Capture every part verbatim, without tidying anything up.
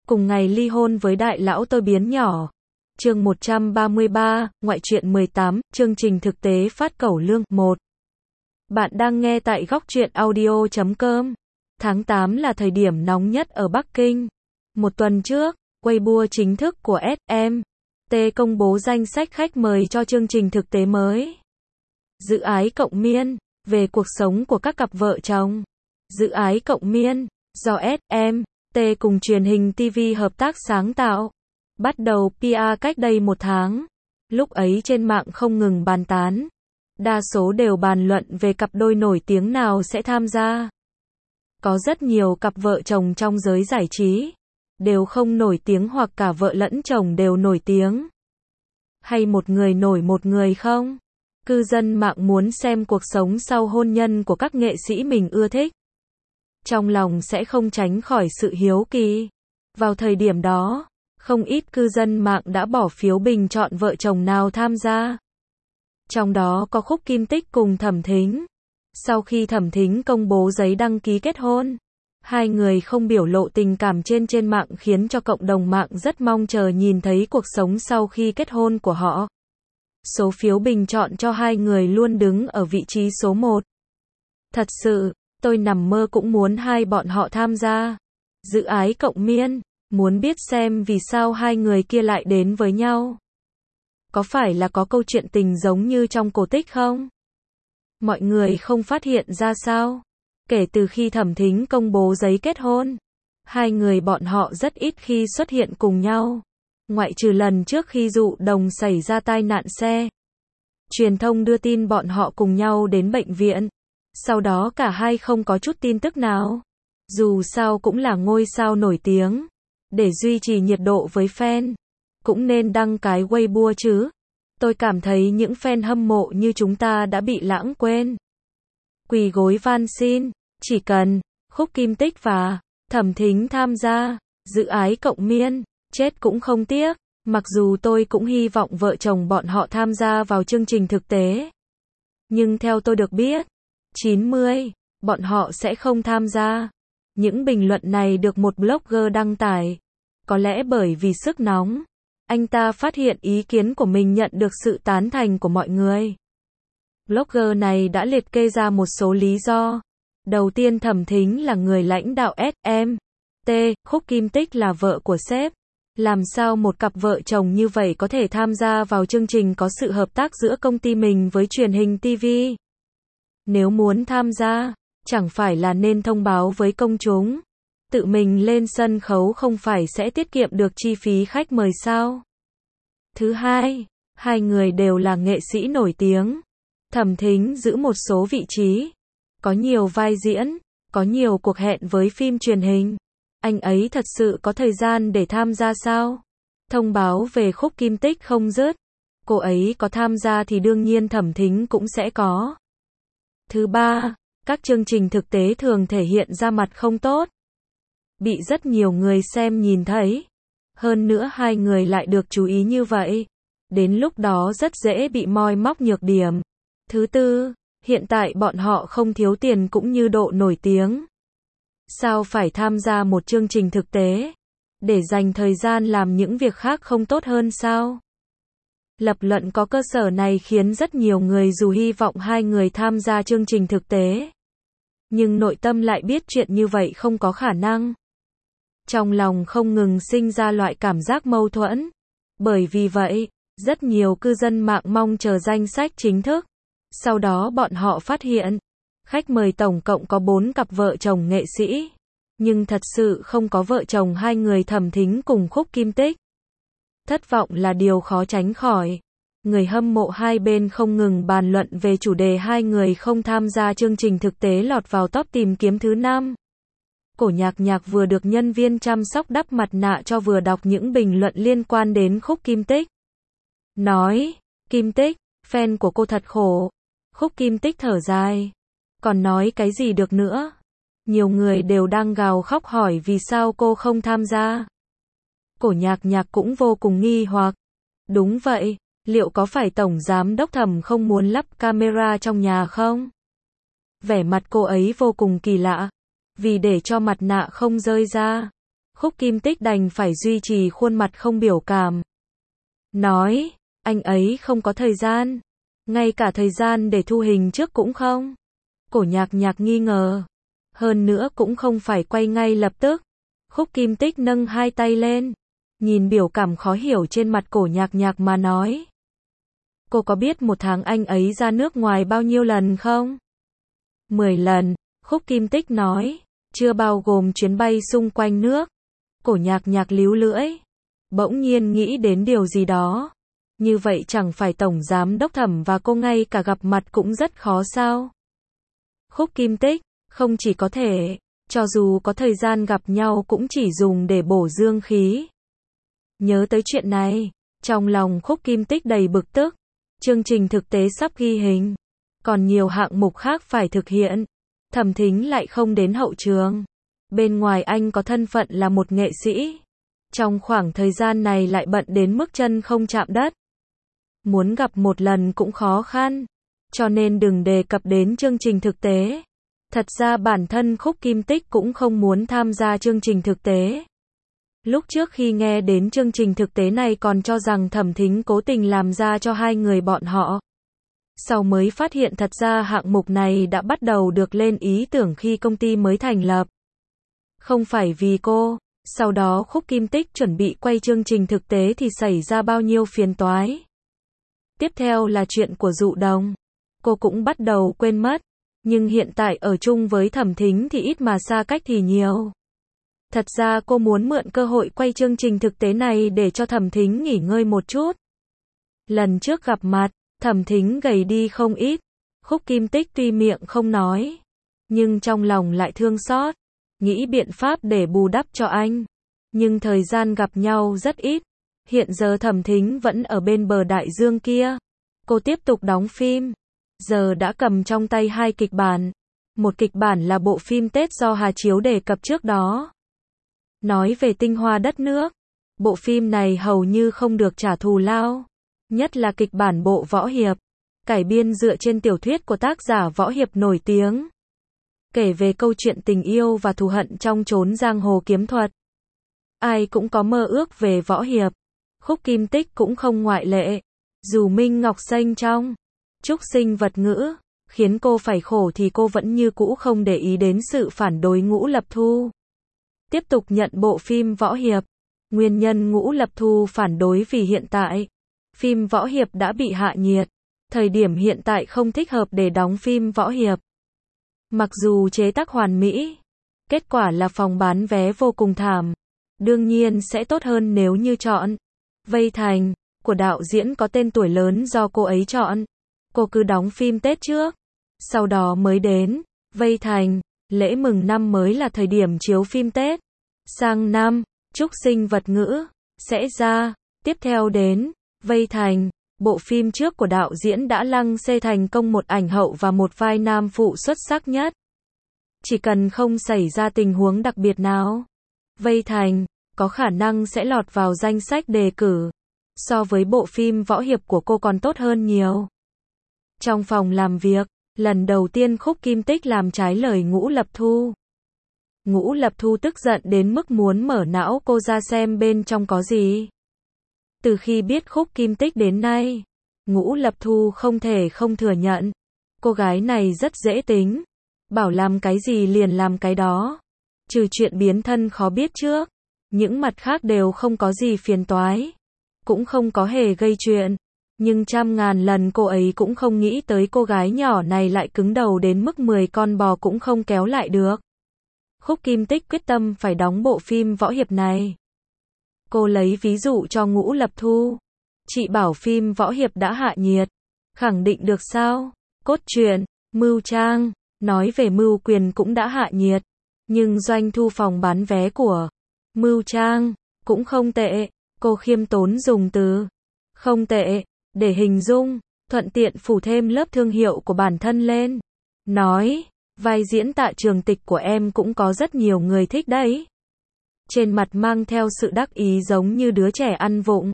cùng ngày ly hôn với đại lão tôi biến nhỏ. Chương một trăm ba mươi ba, ngoại truyện mười tám, chương trình thực tế phát cẩu lương. một. Bạn đang nghe tại góc truyện audio chấm com. Tháng tám là thời điểm nóng nhất ở Bắc Kinh. Một tuần trước, Weibo chính thức của ét em tê công bố danh sách khách mời cho chương trình thực tế mới. Dự ái cộng miên, về cuộc sống của các cặp vợ chồng. Dự ái cộng miên, do ét em tê cùng truyền hình ti vi hợp tác sáng tạo. Bắt đầu pê e cách đây một tháng. Lúc ấy trên mạng không ngừng bàn tán. Đa số đều bàn luận về cặp đôi nổi tiếng nào sẽ tham gia. Có rất nhiều cặp vợ chồng trong giới giải trí đều không nổi tiếng, hoặc cả vợ lẫn chồng đều nổi tiếng. Hay một người nổi một người không? Cư dân mạng muốn xem cuộc sống sau hôn nhân của các nghệ sĩ mình ưa thích. Trong lòng sẽ không tránh khỏi sự hiếu kỳ. Vào thời điểm đó, không ít cư dân mạng đã bỏ phiếu bình chọn vợ chồng nào tham gia. Trong đó có Khúc Kim Tích cùng Thẩm Thính. Sau khi Thẩm Thính công bố giấy đăng ký kết hôn, hai người không biểu lộ tình cảm trên trên mạng khiến cho cộng đồng mạng rất mong chờ nhìn thấy cuộc sống sau khi kết hôn của họ. Số phiếu bình chọn cho hai người luôn đứng ở vị trí số một. Thật sự, tôi nằm mơ cũng muốn hai bọn họ tham gia. Dự ái cộng miên, muốn biết xem vì sao hai người kia lại đến với nhau. Có phải là có câu chuyện tình giống như trong cổ tích không? Mọi người không phát hiện ra sao? Kể từ khi Thẩm Thính công bố giấy kết hôn, hai người bọn họ rất ít khi xuất hiện cùng nhau. Ngoại trừ lần trước khi Dụ Đồng xảy ra tai nạn xe. Truyền thông đưa tin bọn họ cùng nhau đến bệnh viện. Sau đó cả hai không có chút tin tức nào. Dù sao cũng là ngôi sao nổi tiếng. Để duy trì nhiệt độ với fan, cũng nên đăng cái Weibo chứ. Tôi cảm thấy những fan hâm mộ như chúng ta đã bị lãng quên. Quỳ gối van xin, chỉ cần Khúc Kim Tích và Thẩm Thính tham gia dự ái cộng miên, chết cũng không tiếc. Mặc dù tôi cũng hy vọng vợ chồng bọn họ tham gia vào chương trình thực tế. Nhưng theo tôi được biết, chín mươi, bọn họ sẽ không tham gia. Những bình luận này được một blogger đăng tải. Có lẽ bởi vì sức nóng, anh ta phát hiện ý kiến của mình nhận được sự tán thành của mọi người. Blogger này đã liệt kê ra một số lý do. Đầu tiên, Thẩm Thính là người lãnh đạo ét em tê, Khúc Kim Tích là vợ của sếp. Làm sao một cặp vợ chồng như vậy có thể tham gia vào chương trình có sự hợp tác giữa công ty mình với truyền hình ti vi? Nếu muốn tham gia, chẳng phải là nên thông báo với công chúng. Tự mình lên sân khấu không phải sẽ tiết kiệm được chi phí khách mời sao? Thứ hai, hai người đều là nghệ sĩ nổi tiếng. Thẩm Thính giữ một số vị trí, có nhiều vai diễn, có nhiều cuộc hẹn với phim truyền hình. Anh ấy thật sự có thời gian để tham gia sao? Thông báo về Khúc Kim Tích không dứt. Cô ấy có tham gia thì đương nhiên Thẩm Thính cũng sẽ có. Thứ ba, các chương trình thực tế thường thể hiện ra mặt không tốt. Bị rất nhiều người xem nhìn thấy. Hơn nữa hai người lại được chú ý như vậy. Đến lúc đó rất dễ bị moi móc nhược điểm. Thứ tư, hiện tại bọn họ không thiếu tiền cũng như độ nổi tiếng. Sao phải tham gia một chương trình thực tế? Để dành thời gian làm những việc khác không tốt hơn sao? Lập luận có cơ sở này khiến rất nhiều người dù hy vọng hai người tham gia chương trình thực tế, nhưng nội tâm lại biết chuyện như vậy không có khả năng. Trong lòng không ngừng sinh ra loại cảm giác mâu thuẫn. Bởi vì vậy, rất nhiều cư dân mạng mong chờ danh sách chính thức. Sau đó bọn họ phát hiện, khách mời tổng cộng có bốn cặp vợ chồng nghệ sĩ. Nhưng thật sự không có vợ chồng hai người Thẩm Thính cùng Khúc Kim Tích. Thất vọng là điều khó tránh khỏi. Người hâm mộ hai bên không ngừng bàn luận về chủ đề hai người không tham gia chương trình thực tế lọt vào top tìm kiếm thứ năm. Cổ Nhạc Nhạc vừa được nhân viên chăm sóc đắp mặt nạ cho vừa đọc những bình luận liên quan đến Khúc Kim Tích. Nói, Kim Tích, fan của cô thật khổ. Khúc Kim Tích thở dài. Còn nói cái gì được nữa? Nhiều người đều đang gào khóc hỏi vì sao cô không tham gia. Cổ Nhạc Nhạc cũng vô cùng nghi hoặc. Đúng vậy, liệu có phải Tổng Giám đốc Thẩm không muốn lắp camera trong nhà không? Vẻ mặt cô ấy vô cùng kỳ lạ. Vì để cho mặt nạ không rơi ra, Khúc Kim Tích đành phải duy trì khuôn mặt không biểu cảm. Nói, anh ấy không có thời gian. Ngay cả thời gian để thu hình trước cũng không. Cổ Nhạc Nhạc nghi ngờ. Hơn nữa cũng không phải quay ngay lập tức. Khúc Kim Tích nâng hai tay lên. Nhìn biểu cảm khó hiểu trên mặt Cổ Nhạc Nhạc mà nói. Cô có biết một tháng anh ấy ra nước ngoài bao nhiêu lần không? Mười lần, Khúc Kim Tích nói. Chưa bao gồm chuyến bay xung quanh nước. Cổ Nhạc Nhạc líu lưỡi. Bỗng nhiên nghĩ đến điều gì đó. Như vậy chẳng phải Tổng Giám Đốc Thẩm và cô ngay cả gặp mặt cũng rất khó sao? Khúc Kim Tích, không chỉ có thể, cho dù có thời gian gặp nhau cũng chỉ dùng để bổ dương khí. Nhớ tới chuyện này, trong lòng Khúc Kim Tích đầy bực tức. Chương trình thực tế sắp ghi hình, còn nhiều hạng mục khác phải thực hiện. Thẩm Thính lại không đến hậu trường. Bên ngoài anh có thân phận là một nghệ sĩ. Trong khoảng thời gian này lại bận đến mức chân không chạm đất. Muốn gặp một lần cũng khó khăn. Cho nên đừng đề cập đến chương trình thực tế. Thật ra bản thân Khúc Kim Tích cũng không muốn tham gia chương trình thực tế. Lúc trước khi nghe đến chương trình thực tế này còn cho rằng Thẩm Thính cố tình làm ra cho hai người bọn họ. Sau mới phát hiện thật ra hạng mục này đã bắt đầu được lên ý tưởng khi công ty mới thành lập. Không phải vì cô. Sau đó Khúc Kim Tích chuẩn bị quay chương trình thực tế thì xảy ra bao nhiêu phiền toái. Tiếp theo là chuyện của Dụ Đồng. Cô cũng bắt đầu quên mất. Nhưng hiện tại ở chung với Thẩm Thính thì ít mà xa cách thì nhiều. Thật ra cô muốn mượn cơ hội quay chương trình thực tế này để cho Thẩm Thính nghỉ ngơi một chút. Lần trước gặp mặt, Thẩm Thính gầy đi không ít. Khúc Kim Tích tuy miệng không nói, nhưng trong lòng lại thương xót, nghĩ biện pháp để bù đắp cho anh. Nhưng thời gian gặp nhau rất ít. Hiện giờ Thẩm Thính vẫn ở bên bờ đại dương kia. Cô tiếp tục đóng phim. Giờ đã cầm trong tay hai kịch bản. Một kịch bản là bộ phim Tết do Hà Chiếu đề cập trước đó. Nói về tinh hoa đất nước. Bộ phim này hầu như không được trả thù lao. Nhất là kịch bản bộ võ hiệp. Cải biên dựa trên tiểu thuyết của tác giả võ hiệp nổi tiếng. Kể về câu chuyện tình yêu và thù hận trong chốn giang hồ kiếm thuật. Ai cũng có mơ ước về võ hiệp. Khúc Kim Tích cũng không ngoại lệ. Dù Minh Ngọc Xanh trong Trúc Sinh Vật Ngữ khiến cô phải khổ thì cô vẫn như cũ không để ý đến sự phản đối Ngũ Lập Thu. Tiếp tục nhận bộ phim võ hiệp. Nguyên nhân Ngũ Lập Thu phản đối vì hiện tại phim võ hiệp đã bị hạ nhiệt. Thời điểm hiện tại không thích hợp để đóng phim võ hiệp. Mặc dù chế tác hoàn mỹ, kết quả là phòng bán vé vô cùng thảm. Đương nhiên sẽ tốt hơn nếu như chọn Vây Thành của đạo diễn có tên tuổi lớn do cô ấy chọn. Cô cứ đóng phim Tết trước, sau đó mới đến Vây Thành. Lễ mừng năm mới là thời điểm chiếu phim Tết. Sang năm, Trúc Sinh Vật Ngữ sẽ ra. Tiếp theo đến Vây Thành. Bộ phim trước của đạo diễn đã lăng xê thành công một ảnh hậu và một vai nam phụ xuất sắc nhất. Chỉ cần không xảy ra tình huống đặc biệt nào, Vây Thành có khả năng sẽ lọt vào danh sách đề cử. So với bộ phim võ hiệp của cô còn tốt hơn nhiều. Trong phòng làm việc, lần đầu tiên Khúc Kim Tích làm trái lời Ngũ Lập Thu. Ngũ Lập Thu tức giận đến mức muốn mở não cô ra xem bên trong có gì. Từ khi biết Khúc Kim Tích đến nay, Ngũ Lập Thu không thể không thừa nhận. Cô gái này rất dễ tính. Bảo làm cái gì liền làm cái đó. Trừ chuyện biến thân khó biết trước. Những mặt khác đều không có gì phiền toái. Cũng không có hề gây chuyện. Nhưng trăm ngàn lần cô ấy cũng không nghĩ tới cô gái nhỏ này lại cứng đầu đến mức mười con bò cũng không kéo lại được. Khúc Kim Tích quyết tâm phải đóng bộ phim võ hiệp này. Cô lấy ví dụ cho Ngũ Lập Thu. Chị bảo phim võ hiệp đã hạ nhiệt. Khẳng định được sao? Cốt truyện, mưu trang, nói về mưu quyền cũng đã hạ nhiệt. Nhưng doanh thu phòng bán vé của mưu trang cũng không tệ. Cô khiêm tốn dùng từ không tệ để hình dung, thuận tiện phủ thêm lớp thương hiệu của bản thân lên. Nói, vai diễn Tạ Trường Tịch của em cũng có rất nhiều người thích đấy. Trên mặt mang theo sự đắc ý giống như đứa trẻ ăn vụng.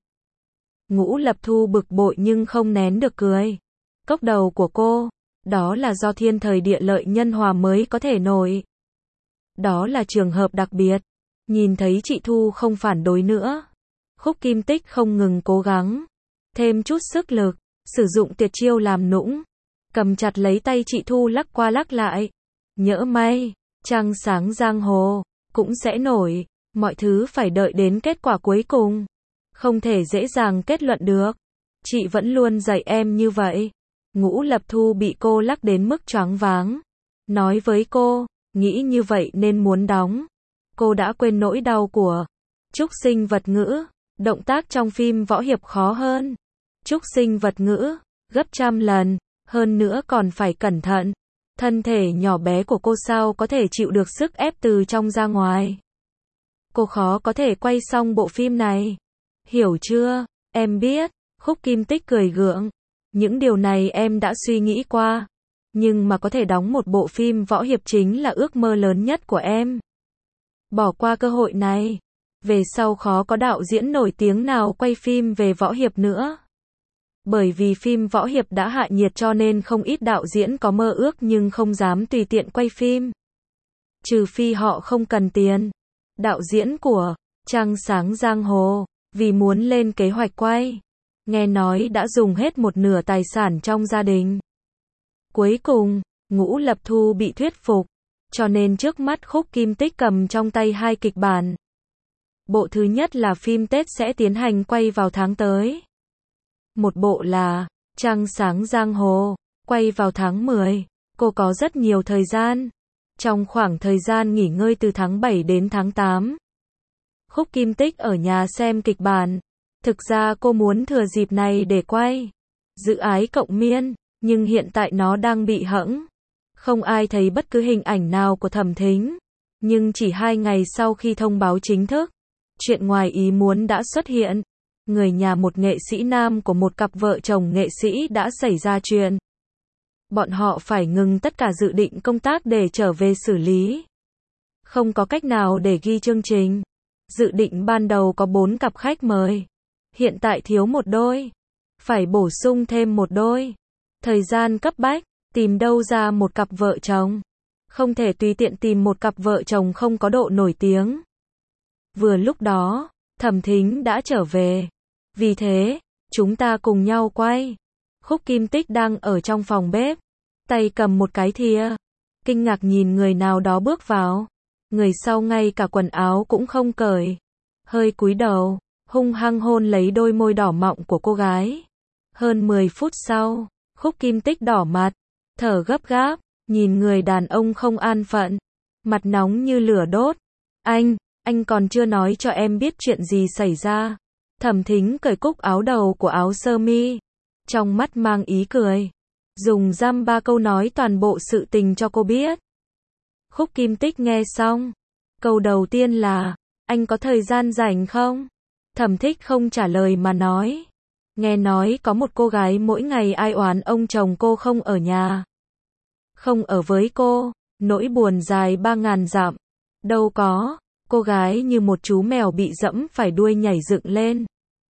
Ngũ Lập Thu bực bội nhưng không nén được cười. Cốc đầu của cô, đó là do thiên thời địa lợi nhân hòa mới có thể nổi. Đó là trường hợp đặc biệt. Nhìn thấy chị Thu không phản đối nữa, Khúc Kim Tích không ngừng cố gắng, thêm chút sức lực, sử dụng tuyệt chiêu làm nũng, cầm chặt lấy tay chị Thu lắc qua lắc lại. Nhỡ may, trăng sáng giang hồ, cũng sẽ nổi, mọi thứ phải đợi đến kết quả cuối cùng. Không thể dễ dàng kết luận được. Chị vẫn luôn dạy em như vậy. Ngũ Lập Thu bị cô lắc đến mức choáng váng. Nói với cô, nghĩ như vậy nên muốn đóng. Cô đã quên nỗi đau của trúc sinh vật ngữ. Động tác trong phim võ hiệp khó hơn trúc sinh vật ngữ, gấp trăm lần, hơn nữa còn phải cẩn thận. Thân thể nhỏ bé của cô sao có thể chịu được sức ép từ trong ra ngoài. Cô khó có thể quay xong bộ phim này. Hiểu chưa? Em biết. Khúc Kim Tích cười gượng. Những điều này em đã suy nghĩ qua. Nhưng mà có thể đóng một bộ phim võ hiệp chính là ước mơ lớn nhất của em. Bỏ qua cơ hội này, về sau khó có đạo diễn nổi tiếng nào quay phim về võ hiệp nữa. Bởi vì phim võ hiệp đã hạ nhiệt cho nên không ít đạo diễn có mơ ước nhưng không dám tùy tiện quay phim. Trừ phi họ không cần tiền. Đạo diễn của Trăng Sáng Giang Hồ, vì muốn lên kế hoạch quay, nghe nói đã dùng hết một nửa tài sản trong gia đình. Cuối cùng, Ngũ Lập Thu bị thuyết phục, cho nên trước mắt Khúc Kim Tích cầm trong tay hai kịch bản. Bộ thứ nhất là phim Tết sẽ tiến hành quay vào tháng tới. Một bộ là Trăng Sáng Giang Hồ, quay vào tháng mười. Cô có rất nhiều thời gian. Trong khoảng thời gian nghỉ ngơi từ tháng bảy đến tháng tám, Khúc Kim Tích ở nhà xem kịch bản. Thực ra cô muốn thừa dịp này để quay Dự Ái Cộng Miên, nhưng hiện tại nó đang bị hẫng. Không ai thấy bất cứ hình ảnh nào của Thẩm Thính. Nhưng chỉ hai ngày sau khi thông báo chính thức, chuyện ngoài ý muốn đã xuất hiện. Người nhà một nghệ sĩ nam của một cặp vợ chồng nghệ sĩ đã xảy ra chuyện. Bọn họ phải ngừng tất cả dự định công tác để trở về xử lý. Không có cách nào để ghi chương trình. Dự định ban đầu có bốn cặp khách mời. Hiện tại thiếu một đôi. Phải bổ sung thêm một đôi. Thời gian cấp bách, tìm đâu ra một cặp vợ chồng. Không thể tùy tiện tìm một cặp vợ chồng không có độ nổi tiếng. Vừa lúc đó, Thẩm Thính đã trở về. Vì thế, chúng ta cùng nhau quay. Khúc Kim Tích đang ở trong phòng bếp, tay cầm một cái thìa, kinh ngạc nhìn người nào đó bước vào. Người sau ngay cả quần áo cũng không cởi, hơi cúi đầu, hung hăng hôn lấy đôi môi đỏ mọng của cô gái. Hơn mười phút sau, Khúc Kim Tích đỏ mặt, thở gấp gáp, nhìn người đàn ông không an phận, mặt nóng như lửa đốt. Anh, anh còn chưa nói cho em biết chuyện gì xảy ra. Thẩm Thính cởi cúc áo đầu của áo sơ mi, trong mắt mang ý cười, dùng dăm ba câu nói toàn bộ sự tình cho cô biết. Khúc Kim Tích nghe xong, câu đầu tiên là, anh có thời gian rảnh không? Thẩm Thích không trả lời mà nói, nghe nói có một cô gái mỗi ngày ai oán ông chồng cô không ở nhà, không ở với cô, nỗi buồn dài ba ngàn dặm. Đâu có, cô gái như một chú mèo bị dẫm phải đuôi nhảy dựng lên.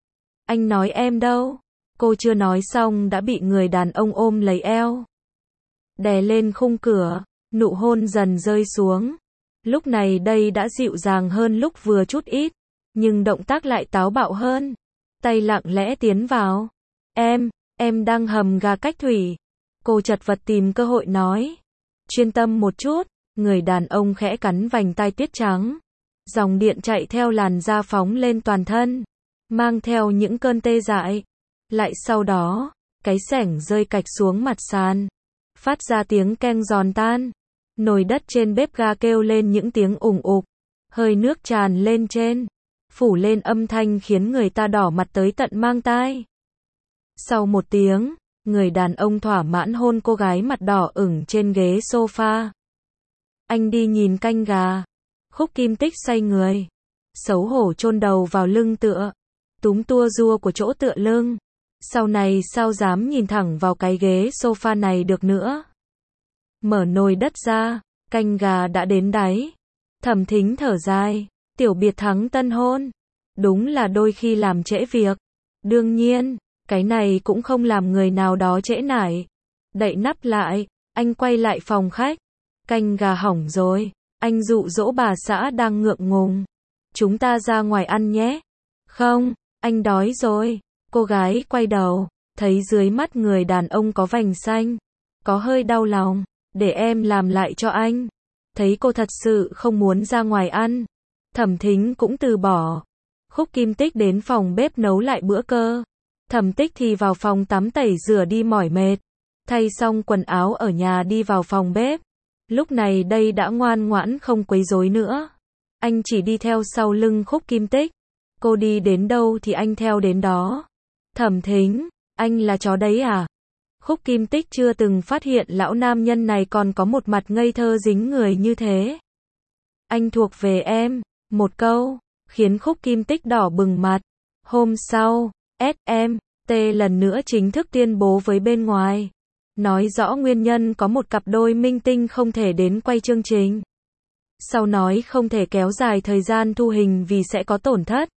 Anh nói em đâu? Cô chưa nói xong đã bị người đàn ông ôm lấy eo, đè lên khung cửa, nụ hôn dần rơi xuống. Lúc này đây đã dịu dàng hơn lúc vừa chút ít, nhưng động tác lại táo bạo hơn. Tay lặng lẽ tiến vào. Em, em đang hầm gà cách thủy. Cô chật vật tìm cơ hội nói. Chuyên tâm một chút. Người đàn ông khẽ cắn vành tai tuyết trắng. Dòng điện chạy theo làn da phóng lên toàn thân, mang theo những cơn tê dại. Lại sau đó, cái xẻng rơi cạch xuống mặt sàn, phát ra tiếng keng giòn tan. Nồi đất trên bếp ga kêu lên những tiếng ủng ục, hơi nước tràn lên trên, phủ lên âm thanh khiến người ta đỏ mặt tới tận mang tai. Sau một tiếng, người đàn ông thỏa mãn hôn cô gái mặt đỏ ửng trên ghế sofa. Anh đi nhìn canh gà. Khúc Kim Tích xoay người, xấu hổ chôn đầu vào lưng tựa, túm tua rua của chỗ tựa lưng. Sau này sao dám nhìn thẳng vào cái ghế sofa này được nữa. Mở nồi đất ra, canh gà đã đến đáy. Thẩm Thính thở dài, tiểu biệt thắng tân hôn. Đúng là đôi khi làm trễ việc. Đương nhiên, cái này cũng không làm người nào đó trễ nải. Đậy nắp lại, anh quay lại phòng khách. Canh gà hỏng rồi. Anh dụ dỗ bà xã đang ngượng ngùng. chúng ta ra ngoài ăn nhé. Không, anh đói rồi. Cô gái quay đầu, thấy dưới mắt người đàn ông có vành xanh, có hơi đau lòng, để em làm lại cho anh. Thấy cô thật sự không muốn ra ngoài ăn, Thẩm Thính cũng từ bỏ. Khúc Kim Tích đến phòng bếp nấu lại bữa cơm. Thẩm Tích thì vào phòng tắm tẩy rửa đi mỏi mệt. Thay xong quần áo ở nhà đi vào phòng bếp. Lúc này đây đã ngoan ngoãn không quấy rối nữa. Anh chỉ đi theo sau lưng Khúc Kim Tích. Cô đi đến đâu thì anh theo đến đó. Thẩm Thính, anh là chó đấy à? Khúc Kim Tích chưa từng phát hiện lão nam nhân này còn có một mặt ngây thơ dính người như thế. Anh thuộc về em. Một câu, khiến Khúc Kim Tích đỏ bừng mặt. Hôm sau, ét em tê lần nữa chính thức tuyên bố với bên ngoài. Nói rõ nguyên nhân có một cặp đôi minh tinh không thể đến quay chương trình. Sau nói không thể kéo dài thời gian thu hình vì sẽ có tổn thất.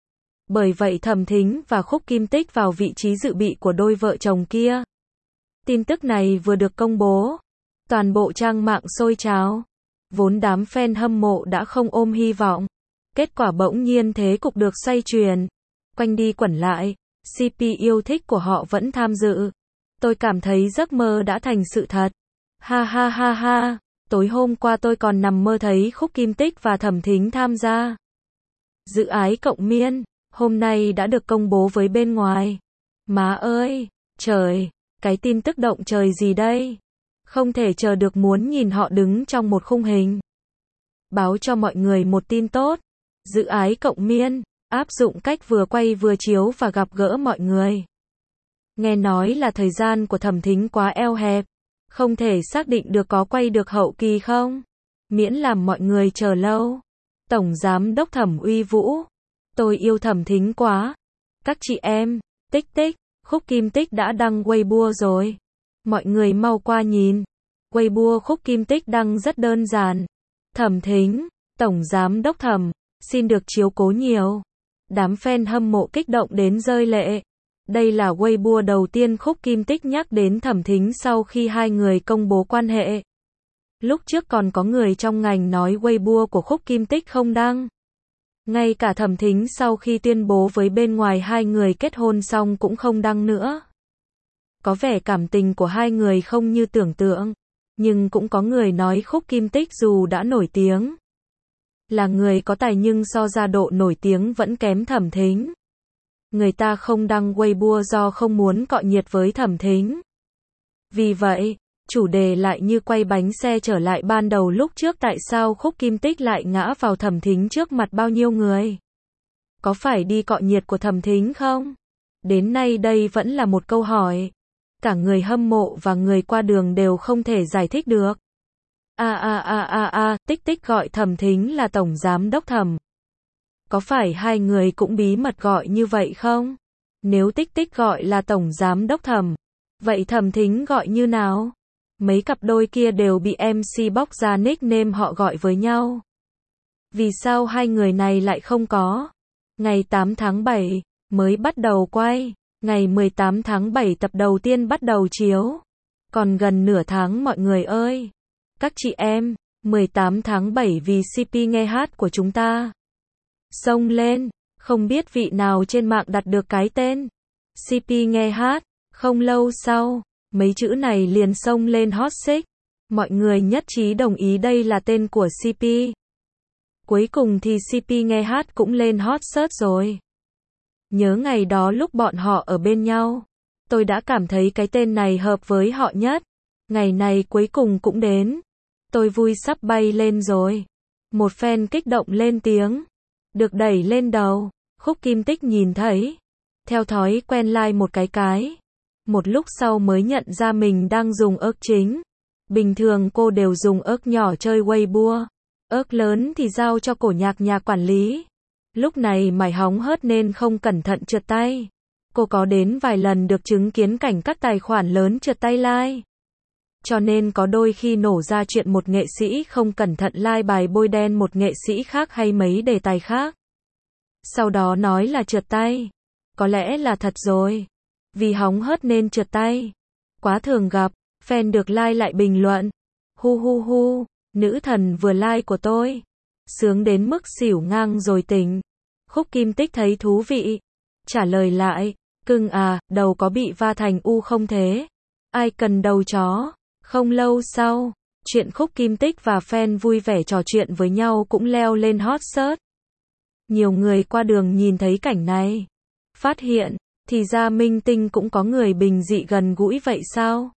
Bởi vậy Thẩm Thính và Khúc Kim Tích vào vị trí dự bị của đôi vợ chồng kia. Tin tức này vừa được công bố, toàn bộ trang mạng sôi trào. Vốn đám fan hâm mộ đã không ôm hy vọng. Kết quả bỗng nhiên thế cục được xoay chuyển. Quanh đi quẩn lại, xê pê yêu thích của họ vẫn tham dự. Tôi cảm thấy giấc mơ đã thành sự thật. Ha ha ha ha, tối hôm qua tôi còn nằm mơ thấy Khúc Kim Tích và Thẩm Thính tham gia Dự Ái Cộng Miên, hôm nay đã được công bố với bên ngoài. Má ơi, trời, cái tin tức động trời gì đây? Không thể chờ được muốn nhìn họ đứng trong một khung hình. Báo cho mọi người một tin tốt. Dự Ái Cộng Miên, áp dụng cách vừa quay vừa chiếu và gặp gỡ mọi người. Nghe nói là thời gian của Thẩm Thính quá eo hẹp. Không thể xác định được có quay được hậu kỳ không? Miễn làm mọi người chờ lâu. Tổng Giám đốc Thẩm Uy Vũ. Tôi yêu Thẩm Thính quá. Các chị em, Tích Tích, Khúc Kim Tích đã đăng Weibo rồi. Mọi người mau qua nhìn. Weibo Khúc Kim Tích đăng rất đơn giản. Thẩm Thính, Tổng Giám đốc Thẩm, xin được chiếu cố nhiều. Đám fan hâm mộ kích động đến rơi lệ. Đây là Weibo đầu tiên Khúc Kim Tích nhắc đến Thẩm Thính sau khi hai người công bố quan hệ. Lúc trước còn có người trong ngành nói Weibo của Khúc Kim Tích không đăng. Ngay cả Thẩm Thính sau khi tuyên bố với bên ngoài hai người kết hôn xong cũng không đăng nữa. Có vẻ cảm tình của hai người không như tưởng tượng. Nhưng cũng có người nói Khúc Kim Tích dù đã nổi tiếng, là người có tài nhưng so ra độ nổi tiếng vẫn kém Thẩm Thính. Người ta không đăng Weibo do không muốn cọ nhiệt với Thẩm Thính. Vì vậy, chủ đề lại như quay bánh xe trở lại ban đầu lúc trước, tại sao Khúc Kim Tích lại ngã vào Thẩm Thính trước mặt bao nhiêu người? Có phải đi cọ nhiệt của Thẩm Thính không? Đến nay đây vẫn là một câu hỏi. Cả người hâm mộ và người qua đường đều không thể giải thích được. A a a a a, Tích Tích gọi Thẩm Thính là Tổng Giám đốc Thẩm. Có phải hai người cũng bí mật gọi như vậy không? Nếu Tích Tích gọi là Tổng Giám đốc Thẩm, vậy Thẩm Thính gọi như nào? Mấy cặp đôi kia đều bị em xê bóc ra nickname họ gọi với nhau. Vì sao hai người này lại không có? Ngày tám tháng bảy, mới bắt đầu quay. Ngày mười tám tháng bảy tập đầu tiên bắt đầu chiếu. Còn gần nửa tháng mọi người ơi. Các chị em, mười tám tháng bảy vì xê pê nghe hát của chúng ta. Xông lên, không biết vị nào trên mạng đặt được cái tên xê pê nghe hát. Không lâu sau, mấy chữ này liền xông lên hot search. Mọi người nhất trí đồng ý đây là tên của xê pê. Cuối cùng thì xê pê nghe hát cũng lên hot search rồi. Nhớ ngày đó lúc bọn họ ở bên nhau, tôi đã cảm thấy cái tên này hợp với họ nhất. Ngày này cuối cùng cũng đến. Tôi vui sắp bay lên rồi. Một fan kích động lên tiếng. Được đẩy lên đầu. Khúc Kim Tích nhìn thấy. Theo thói quen like một cái cái. Một lúc sau mới nhận ra mình đang dùng ớc chính. Bình thường cô đều dùng ớc nhỏ chơi Weibo. Ớc lớn thì giao cho cổ nhạc nhà quản lý. Lúc này mải hóng hớt nên không cẩn thận trượt tay. Cô có đến vài lần được chứng kiến cảnh các tài khoản lớn trượt tay like. Cho nên có đôi khi nổ ra chuyện một nghệ sĩ không cẩn thận like bài bôi đen một nghệ sĩ khác hay mấy đề tài khác. Sau đó nói là trượt tay. Có lẽ là thật rồi. Vì hóng hớt nên trượt tay. Quá thường gặp, fan được like lại bình luận. Hu hu hu, nữ thần vừa like của tôi. Sướng đến mức xỉu ngang rồi tỉnh. Khúc Kim Tích thấy thú vị. Trả lời lại, cưng à, đầu có bị va thành u không thế? Ai cần đầu chó? Không lâu sau, chuyện Khúc Kim Tích và fan vui vẻ trò chuyện với nhau cũng leo lên hot search. Nhiều người qua đường nhìn thấy cảnh này. Phát hiện, thì ra minh tinh cũng có người bình dị gần gũi vậy sao?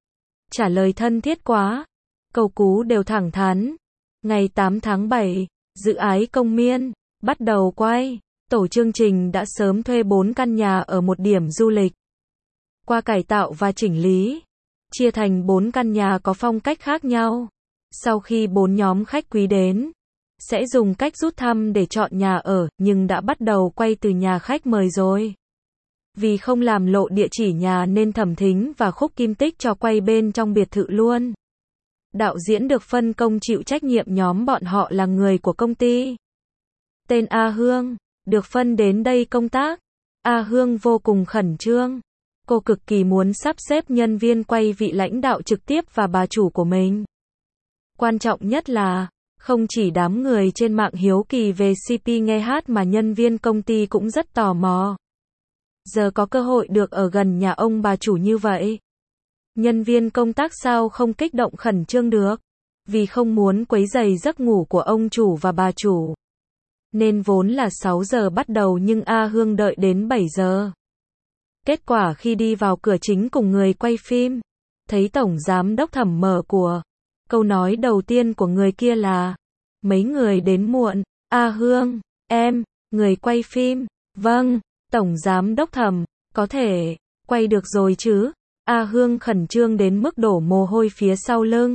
Trả lời thân thiết quá. Câu cú đều thẳng thắn. Ngày tám tháng bảy, Dự Ái Công Miên bắt đầu quay. Tổ chương trình đã sớm thuê bốn căn nhà ở một điểm du lịch. Qua cải tạo và chỉnh lý, chia thành bốn căn nhà có phong cách khác nhau. Sau khi bốn nhóm khách quý đến, sẽ dùng cách rút thăm để chọn nhà ở, nhưng đã bắt đầu quay từ nhà khách mời rồi. Vì không làm lộ địa chỉ nhà nên Thẩm Thính và Khúc Kim Tích cho quay bên trong biệt thự luôn. Đạo diễn được phân công chịu trách nhiệm nhóm bọn họ là người của công ty. Tên A Hương, được phân đến đây công tác. A Hương vô cùng khẩn trương. Cô cực kỳ muốn sắp xếp nhân viên quay vị lãnh đạo trực tiếp và bà chủ của mình. Quan trọng nhất là, không chỉ đám người trên mạng hiếu kỳ về xê pê nghe hát mà nhân viên công ty cũng rất tò mò. Giờ có cơ hội được ở gần nhà ông bà chủ như vậy. Nhân viên công tác sao không kích động khẩn trương được, vì không muốn quấy rầy giấc ngủ của ông chủ và bà chủ. Nên vốn là sáu giờ bắt đầu nhưng A Hương đợi đến bảy giờ. Kết quả khi đi vào cửa chính cùng người quay phim, thấy tổng giám đốc Thẩm mở của. Câu nói đầu tiên của người kia là, mấy người đến muộn. A Hương, em, người quay phim, vâng, tổng giám đốc Thẩm, có thể, quay được rồi chứ. A Hương khẩn trương đến mức đổ mồ hôi phía sau lưng.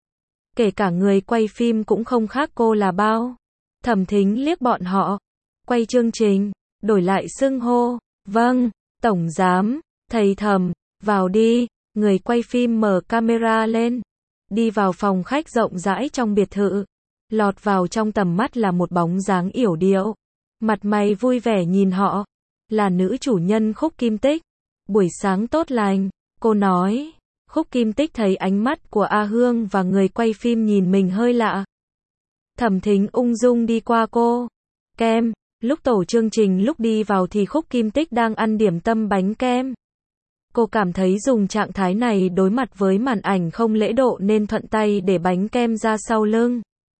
Kể cả người quay phim cũng không khác cô là bao. Thẩm Thính liếc bọn họ. Quay chương trình, đổi lại xưng hô. Vâng, tổng giám, thầy Thẩm, vào đi. Người quay phim mở camera lên. Đi vào phòng khách rộng rãi trong biệt thự. Lọt vào trong tầm mắt là một bóng dáng yểu điệu. Mặt mày vui vẻ nhìn họ. Là nữ chủ nhân Khúc Kim Tích. Buổi sáng tốt lành, cô nói. Khúc Kim Tích thấy ánh mắt của A Hương và người quay phim nhìn mình hơi lạ. Thẩm Thính ung dung đi qua cô. Kem, lúc tổ chương trình lúc đi vào thì Khúc Kim Tích đang ăn điểm tâm bánh kem. Cô cảm thấy dùng trạng thái này đối mặt với màn ảnh không lễ độ nên thuận tay để bánh kem ra sau lưng.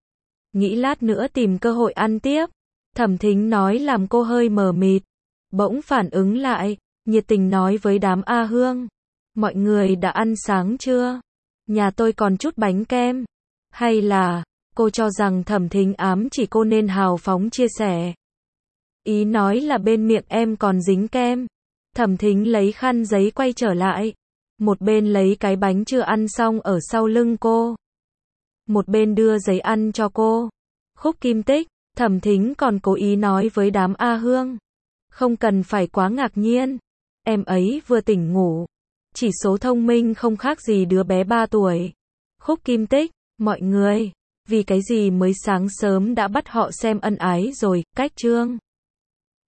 Nghĩ lát nữa tìm cơ hội ăn tiếp. Thẩm Thính nói làm cô hơi mờ mịt. Bỗng phản ứng lại, nhiệt tình nói với đám A Hương. Mọi người đã ăn sáng chưa? Nhà tôi còn chút bánh kem. Hay là, cô cho rằng Thẩm Thính ám chỉ cô nên hào phóng chia sẻ. Ý nói là bên miệng em còn dính kem. Thẩm Thính lấy khăn giấy quay trở lại. Một bên lấy cái bánh chưa ăn xong ở sau lưng cô. Một bên đưa giấy ăn cho cô. Khúc Kim Tích, Thẩm Thính còn cố ý nói với đám A Hương. Không cần phải quá ngạc nhiên. Em ấy vừa tỉnh ngủ. Chỉ số thông minh không khác gì đứa bé ba tuổi. Khúc Kim Tích, mọi người, vì cái gì mới sáng sớm đã bắt họ xem ân ái rồi, cách chương.